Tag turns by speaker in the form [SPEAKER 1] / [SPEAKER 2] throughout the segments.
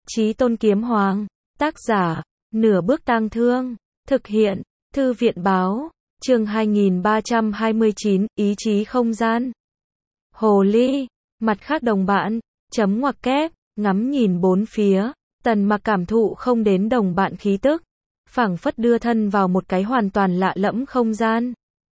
[SPEAKER 1] Chí Tôn Kiếm Hoàng. Tác giả, Nửa Bước Tang Thương. Thực hiện, Thư viện Báo. Chương 2329, Ý chí không gian. Hồ ly. Mặt khác đồng bạn. Chấm ngoặc kép. Ngắm nhìn bốn phía. Tần Mặc cảm thụ không đến đồng bạn khí tức. Phảng phất đưa thân vào một cái hoàn toàn lạ lẫm không gian.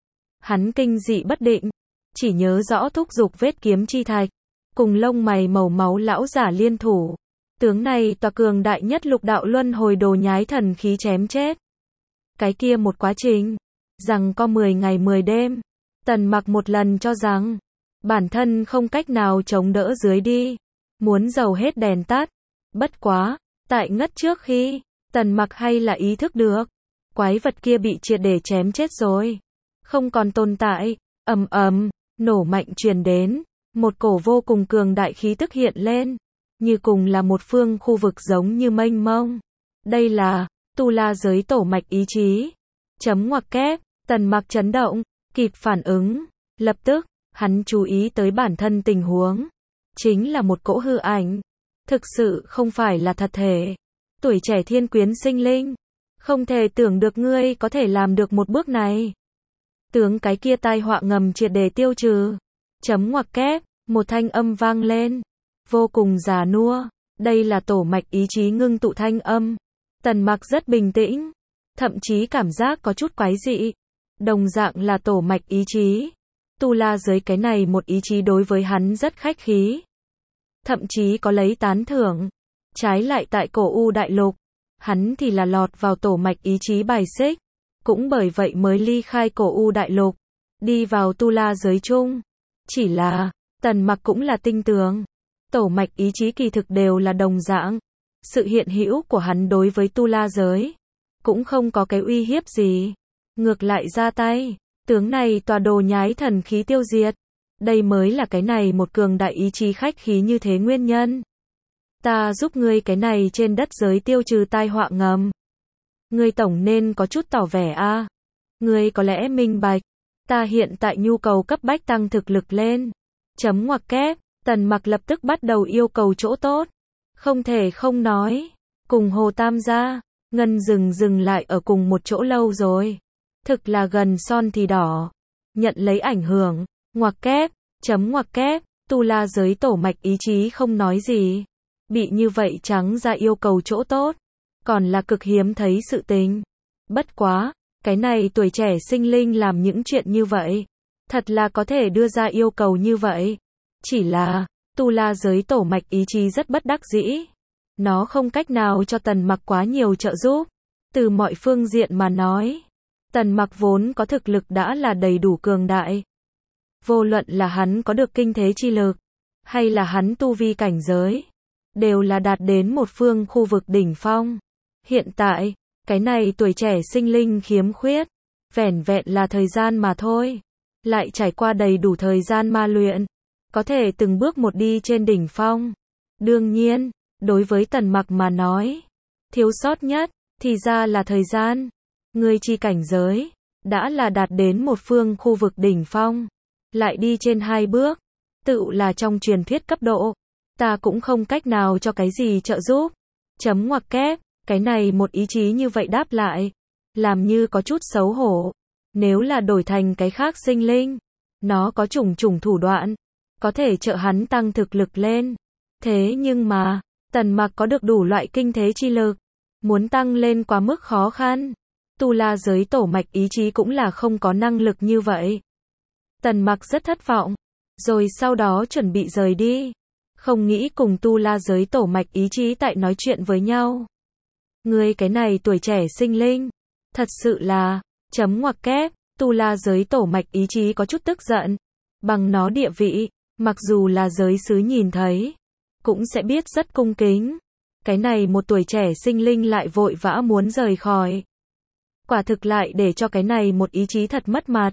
[SPEAKER 1] Hắn kinh dị bất định. Chỉ nhớ rõ thúc giục vết kiếm chi thạch. Cùng lông mày màu máu lão giả liên thủ. Tướng này tòa cường đại nhất lục đạo luân hồi đồ nhái thần khí chém chết. Cái kia một quá trình. Rằng có 10 ngày 10 đêm. Tần Mặc một lần cho rằng. Bản thân không cách nào chống đỡ dưới đi. Muốn dầu hết đèn tắt. Bất quá. Tại ngất trước khi. Tần Mặc hay là ý thức được. Quái vật kia bị triệt để chém chết rồi. Không còn tồn tại. Ầm ầm. Nổ mạnh truyền đến. Một cổ vô cùng cường đại khí tức hiện lên. Như cùng là một phương khu vực giống như mênh mông. Đây là Tu La giới tổ mạch ý chí. Chấm ngoặc kép. Tần Mặc chấn động. Kịp phản ứng. Lập tức. Hắn chú ý tới bản thân tình huống. Chính là một cỗ hư ảnh. Thực sự không phải là thật thể. Tuổi trẻ thiên quyến sinh linh. Không thể tưởng được ngươi có thể làm được một bước này. Tướng cái kia tai họa ngầm triệt để tiêu trừ. Chấm ngoặc kép. Một thanh âm vang lên. Vô cùng già nua. Đây là tổ mạch ý chí ngưng tụ thanh âm. Tần Mặc rất bình tĩnh. Thậm chí cảm giác có chút quái dị. Đồng dạng là tổ mạch ý chí. Tu La giới cái này một ý chí đối với hắn rất khách khí. Thậm chí có lấy tán thưởng. Trái lại tại cổ U đại lục. Hắn thì là lọt vào tổ mạch ý chí bài xích. Cũng bởi vậy mới ly khai cổ U đại lục. Đi vào Tu La giới chung. Chỉ là, Tần Mặc cũng là tinh tường. Tổ mạch ý chí kỳ thực đều là đồng dạng. Sự hiện hữu của hắn đối với Tu La giới. Cũng không có cái uy hiếp gì. Ngược lại ra tay. Tướng này tòa đồ nhái thần khí tiêu diệt. Đây mới là cái này một cường đại ý chí khách khí như thế nguyên nhân. Ta giúp ngươi cái này trên đất giới tiêu trừ tai họa ngầm. Ngươi tổng nên có chút tỏ vẻ a. Ngươi có lẽ minh bạch. Ta hiện tại nhu cầu cấp bách tăng thực lực lên. Chấm ngoặc kép. Tần Mặc lập tức bắt đầu yêu cầu chỗ tốt. Không thể không nói. Cùng Hồ Tam gia, Ngân dừng lại ở cùng một chỗ lâu rồi. Thực là gần son thì đỏ. Nhận lấy ảnh hưởng. Ngoặc kép. Chấm ngoặc kép. Tu La giới tổ mạch ý chí không nói gì. Bị như vậy trắng ra yêu cầu chỗ tốt. Còn là cực hiếm thấy sự tình. Bất quá. Cái này tuổi trẻ sinh linh làm những chuyện như vậy. Thật là có thể đưa ra yêu cầu như vậy. Chỉ là, Tu La giới tổ mạch ý chí rất bất đắc dĩ. Nó không cách nào cho Tần Mặc quá nhiều trợ giúp. Từ mọi phương diện mà nói. Tần Mặc vốn có thực lực đã là đầy đủ cường đại. Vô luận là hắn có được kinh thế chi lực. Hay là hắn tu vi cảnh giới. Đều là đạt đến một phương khu vực đỉnh phong. Hiện tại, cái này tuổi trẻ sinh linh khiếm khuyết. Vẻn vẹn là thời gian mà thôi. Lại trải qua đầy đủ thời gian ma luyện. Có thể từng bước một đi trên đỉnh phong. Đương nhiên, đối với Tần Mặc mà nói. Thiếu sót nhất, thì ra là thời gian. Người chi cảnh giới. Đã là đạt đến một phương khu vực đỉnh phong. Lại đi trên 2 bước. Tự là trong truyền thuyết cấp độ. Ta cũng không cách nào cho cái gì trợ giúp. Chấm ngoặc kép. Cái này một ý chí như vậy đáp lại. Làm như có chút xấu hổ. Nếu là đổi thành cái khác sinh linh. Nó có chủng thủ đoạn. Có thể trợ hắn tăng thực lực lên. Thế nhưng mà. Tần Mặc có được đủ loại kinh thế chi lực. Muốn tăng lên quá mức khó khăn. Tu La giới tổ mạch ý chí cũng là không có năng lực như vậy. Tần Mặc rất thất vọng. Rồi sau đó chuẩn bị rời đi. Không nghĩ cùng Tu La giới tổ mạch ý chí tại nói chuyện với nhau. Ngươi cái này tuổi trẻ sinh linh. Thật sự là. Chấm ngoặc kép. Tu La giới tổ mạch ý chí có chút tức giận. Bằng nó địa vị. Mặc dù là giới sứ nhìn thấy. Cũng sẽ biết rất cung kính. Cái này một tuổi trẻ sinh linh lại vội vã muốn rời khỏi. Quả thực lại để cho cái này một ý chí thật mất mặt.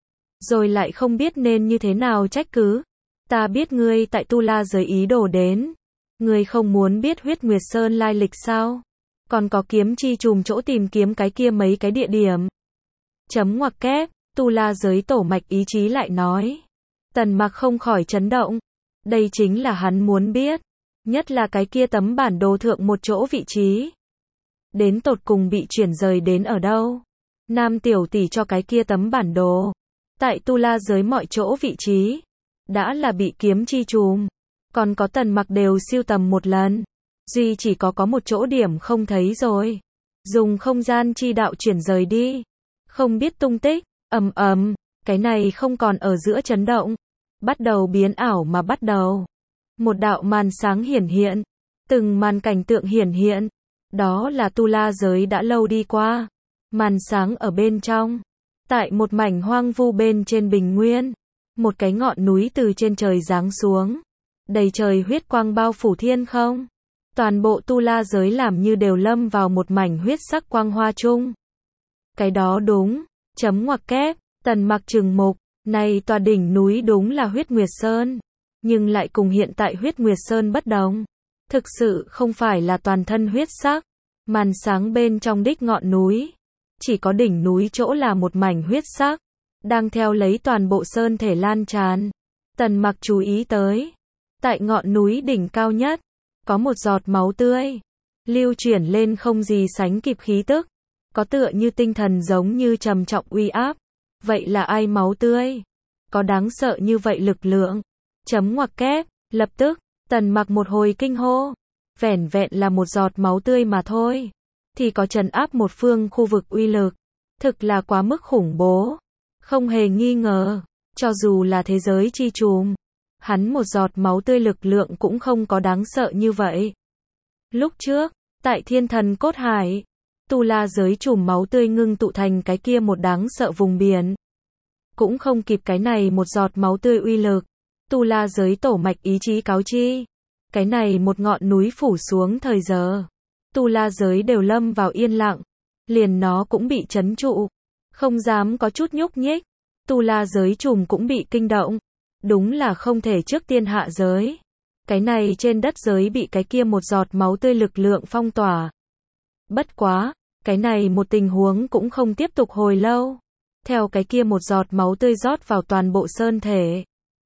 [SPEAKER 1] Rồi lại không biết nên như thế nào trách cứ. Ta biết ngươi tại Tu La giới ý đồ đến. Ngươi không muốn biết Huyết Nguyệt Sơn lai lịch sao? Còn có kiếm chi trùm chỗ tìm kiếm cái kia mấy cái địa điểm. Chấm ngoặc kép. Tu La giới tổ mạch ý chí lại nói. Tần Mặc không khỏi chấn động. Đây chính là hắn muốn biết. Nhất là cái kia tấm bản đồ thượng một chỗ vị trí. Đến tột cùng bị chuyển rời đến ở đâu? Nam tiểu tỷ cho cái kia tấm bản đồ. Tại tu la giới mọi chỗ vị trí. Đã là bị kiếm chi trùm. Còn có Tần Mặc đều siêu tầm một lần. Duy chỉ có một chỗ điểm không thấy rồi. Dùng không gian chi đạo chuyển rời đi. Không biết tung tích. Cái này không còn ở giữa chấn động. Bắt đầu biến ảo mà bắt đầu. Một đạo màn sáng hiển hiện. Từng màn cảnh tượng hiển hiện. Đó là tu la giới đã lâu đi qua. Màn sáng ở bên trong. Tại một mảnh hoang vu bên trên bình nguyên. Một cái ngọn núi từ trên trời giáng xuống. Đầy trời huyết quang bao phủ thiên không. Toàn bộ tu la giới làm như đều lâm vào một mảnh huyết sắc quang hoa chung. Cái đó đúng. Chấm ngoặc kép. Tần Mặc trừng mục. Này tòa đỉnh núi đúng là Huyết Nguyệt Sơn. Nhưng lại cùng hiện tại Huyết Nguyệt Sơn bất đồng. Thực sự không phải là toàn thân huyết sắc. Màn sáng bên trong đích ngọn núi. Chỉ có đỉnh núi chỗ là một mảnh huyết sắc. Đang theo lấy toàn bộ sơn thể lan tràn. Tần Mặc chú ý tới. Tại ngọn núi đỉnh cao nhất. Có một giọt máu tươi. Lưu chuyển lên không gì sánh kịp khí tức. Có tựa như tinh thần giống như trầm trọng uy áp. Vậy là ai máu tươi? Có đáng sợ như vậy lực lượng? Chấm ngoặc kép. Lập tức, Tần Mặc một hồi kinh hô. Vẻn vẹn là một giọt máu tươi mà thôi. Thì có trấn áp một phương khu vực uy lực. Thực là quá mức khủng bố. Không hề nghi ngờ. Cho dù là thế giới chi trùm. Hắn một giọt máu tươi lực lượng cũng không có đáng sợ như vậy. Lúc trước, tại Thiên Thần Cốt Hải. Tu la giới chùm máu tươi ngưng tụ thành cái kia một đáng sợ vùng biển. Cũng không kịp cái này một giọt máu tươi uy lực. Tu la giới tổ mạch ý chí cáo chi. Cái này một ngọn núi phủ xuống thời giờ. Tu la giới đều lâm vào yên lặng. Liền nó cũng bị trấn trụ. Không dám có chút nhúc nhích. Tu la giới chùm cũng bị kinh động. Đúng là không thể trước tiên hạ giới. Cái này trên đất giới bị cái kia một giọt máu tươi lực lượng phong tỏa. Bất quá, cái này một tình huống cũng không tiếp tục hồi lâu. Theo cái kia một giọt máu tươi rót vào toàn bộ sơn thể.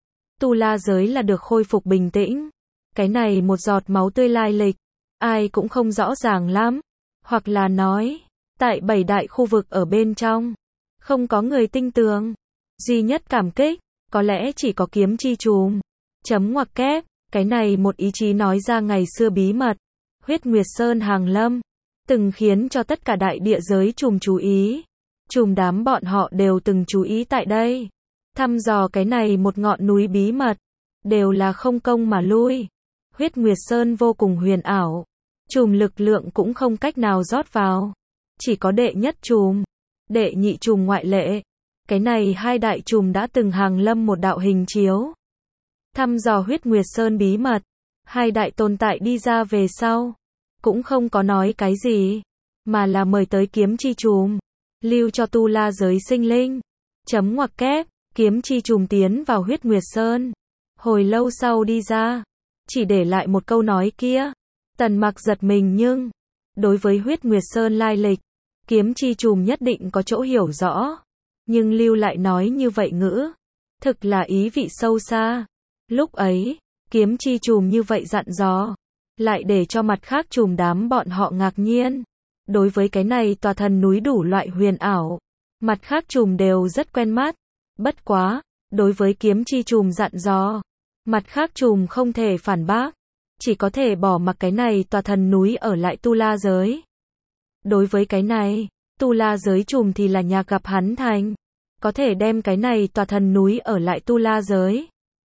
[SPEAKER 1] Tu la giới là được khôi phục bình tĩnh. Cái này một giọt máu tươi lai lịch. Ai cũng không rõ ràng lắm. Hoặc là nói, tại 7 đại khu vực ở bên trong. Không có người tinh tường. Duy nhất cảm kích, có lẽ chỉ có kiếm chi trùm. Chấm ngoặc kép, cái này một ý chí nói ra ngày xưa bí mật. Huyết Nguyệt Sơn hàng lâm. Từng khiến cho tất cả đại địa giới chùm chú ý. Chùm đám bọn họ đều từng chú ý tại đây. Thăm dò cái này một ngọn núi bí mật. Đều là không công mà lui. Huyết Nguyệt Sơn vô cùng huyền ảo. Chùm lực lượng cũng không cách nào rót vào. Chỉ có đệ nhất chùm. Đệ nhị chùm ngoại lệ. Cái này hai đại chùm đã từng hàng lâm một đạo hình chiếu. Thăm dò Huyết Nguyệt Sơn bí mật. Hai đại tồn tại đi ra về sau. Cũng không có nói cái gì. Mà là mời tới kiếm chi chùm. Lưu cho tu la giới sinh linh. Chấm ngoặc kép. Kiếm chi trùm tiến vào Huyết Nguyệt Sơn. Hồi lâu sau đi ra. Chỉ để lại một câu nói kia. Tần Mặc giật mình nhưng. Đối với Huyết Nguyệt Sơn lai lịch. Kiếm chi trùm nhất định có chỗ hiểu rõ. Nhưng lưu lại nói như vậy ngữ. Thực là ý vị sâu xa. Lúc ấy. Kiếm chi trùm như vậy dặn dò. Lại để cho mặt khác trùm đám bọn họ ngạc nhiên. Đối với cái này tòa thần núi đủ loại huyền ảo. Mặt khác trùm đều rất quen mắt. Bất quá, đối với kiếm chi trùm dặn dò. Mặt khác trùm không thể phản bác. Chỉ có thể bỏ mặc cái này tòa thần núi ở lại tu la giới. Đối với cái này, tu la giới trùm thì là nhà gặp hắn thành. Có thể đem cái này tòa thần núi ở lại tu la giới.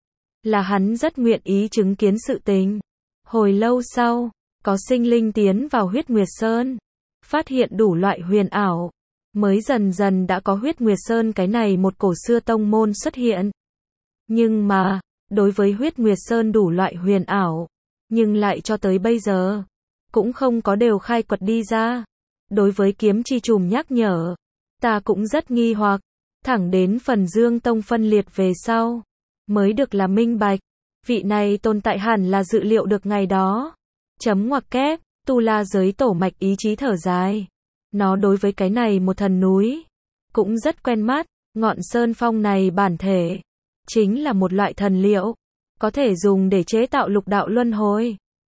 [SPEAKER 1] Là hắn rất nguyện ý chứng kiến sự tình. Hồi lâu sau, có sinh linh tiến vào Huyết Nguyệt Sơn. Phát hiện đủ loại huyền ảo. Mới dần dần đã có Huyết Nguyệt Sơn cái này một cổ xưa tông môn xuất hiện. Nhưng mà, đối với Huyết Nguyệt Sơn đủ loại huyền ảo. Nhưng lại cho tới bây giờ. Cũng không có đều khai quật đi ra. Đối với kiếm chi trùm nhắc nhở. Ta cũng rất nghi hoặc. Thẳng đến phần Dương Tông phân liệt về sau. Mới được là minh bạch. Vị này tồn tại hẳn là dự liệu được ngày đó. Chấm ngoặc kép. Tu la giới tổ mạch ý chí thở dài. Nó đối với cái này một thần núi. Cũng rất quen mắt. Ngọn sơn phong này bản thể. Chính là một loại thần liệu. Có thể dùng để chế tạo lục đạo luân hồi.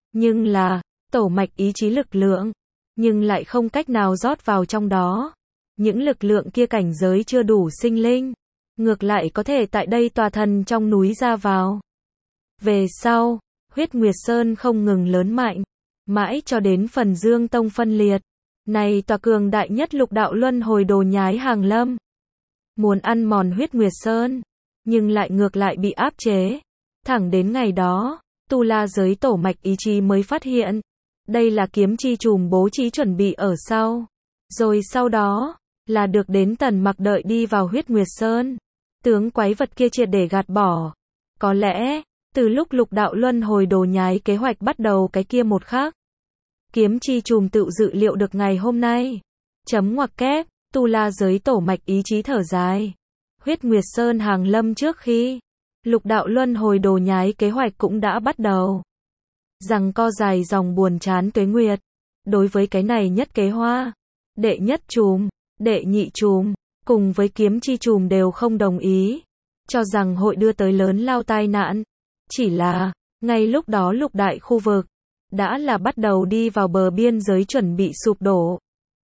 [SPEAKER 1] Nhưng là, tổ mạch ý chí lực lượng, nhưng lại không cách nào rót vào trong đó. Những lực lượng kia cảnh giới chưa đủ sinh linh, ngược lại có thể tại đây tòa thần trong núi ra vào. Về sau, huyết nguyệt sơn không ngừng lớn mạnh, mãi cho đến phần Dương Tông phân liệt. Này tòa cường đại nhất lục đạo luân hồi đồ nhái hàng lâm. Muốn ăn mòn huyết nguyệt sơn, nhưng lại ngược lại bị áp chế. Thẳng đến ngày đó, tu la giới tổ mạch ý chí mới phát hiện. Đây là kiếm chi trùm bố trí chuẩn bị ở sau. Rồi sau đó, là được đến Tần Mặc đợi đi vào huyết nguyệt sơn. Tướng quái vật kia triệt để gạt bỏ. Có lẽ, từ lúc lục đạo luân hồi đồ nhái kế hoạch bắt đầu cái kia một khắc, kiếm chi trùm tự dự liệu được ngày hôm nay. Chấm ngoặc kép, tu la giới tổ mạch ý chí thở dài. Huyết nguyệt sơn hàng lâm trước khi lục đạo luân hồi đồ nhái kế hoạch cũng đã bắt đầu. Rằng co dài dòng buồn chán tuế nguyệt. Đối với cái này nhất kế hoa, đệ nhất trùm, đệ nhị trùm, cùng với kiếm chi trùm đều không đồng ý. Cho rằng hội đưa tới lớn lao tai nạn. Chỉ là, ngay lúc đó lục đại khu vực, đã là bắt đầu đi vào bờ biên giới chuẩn bị sụp đổ.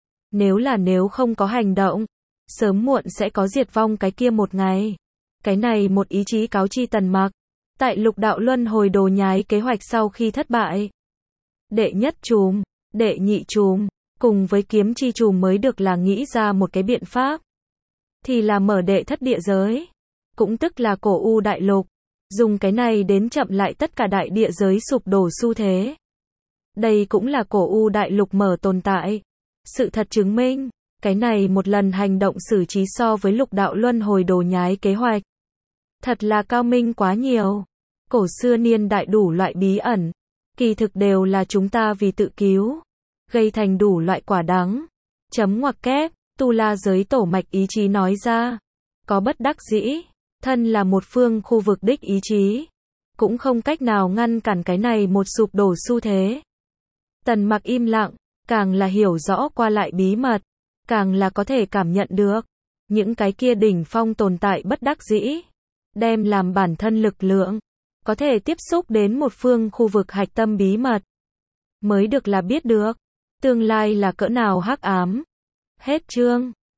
[SPEAKER 1] Nếu không có hành động, sớm muộn sẽ có diệt vong cái kia một ngày. Cái này một ý chí cáo chi Tần Mặc. Tại lục đạo luân hồi đồ nhái kế hoạch sau khi thất bại. Đệ nhất trùm, đệ nhị trùm, cùng với kiếm chi trùm mới được là nghĩ ra một cái biện pháp. Thì là mở đệ thất địa giới. Cũng tức là cổ u đại lục. Dùng cái này đến chậm lại tất cả đại địa giới sụp đổ xu thế. Đây cũng là cổ u đại lục mở tồn tại. Sự thật chứng minh, cái này một lần hành động xử trí so với lục đạo luân hồi đồ nhái kế hoạch. Thật là cao minh quá nhiều. Cổ xưa niên đại đủ loại bí ẩn, kỳ thực đều là chúng ta vì tự cứu, gây thành đủ loại quả đắng. Chấm ngoặc kép, tu la giới tổ mạch ý chí nói ra. Có bất đắc dĩ, thân là một phương khu vực đích ý chí, cũng không cách nào ngăn cản cái này một sụp đổ xu thế. Tần Mặc im lặng, càng là hiểu rõ qua lại bí mật, càng là có thể cảm nhận được những cái kia đỉnh phong tồn tại bất đắc dĩ, đem làm bản thân lực lượng, có thể tiếp xúc đến một phương khu vực hạch tâm bí mật, mới được là biết được tương lai là cỡ nào hắc ám. Hết chương.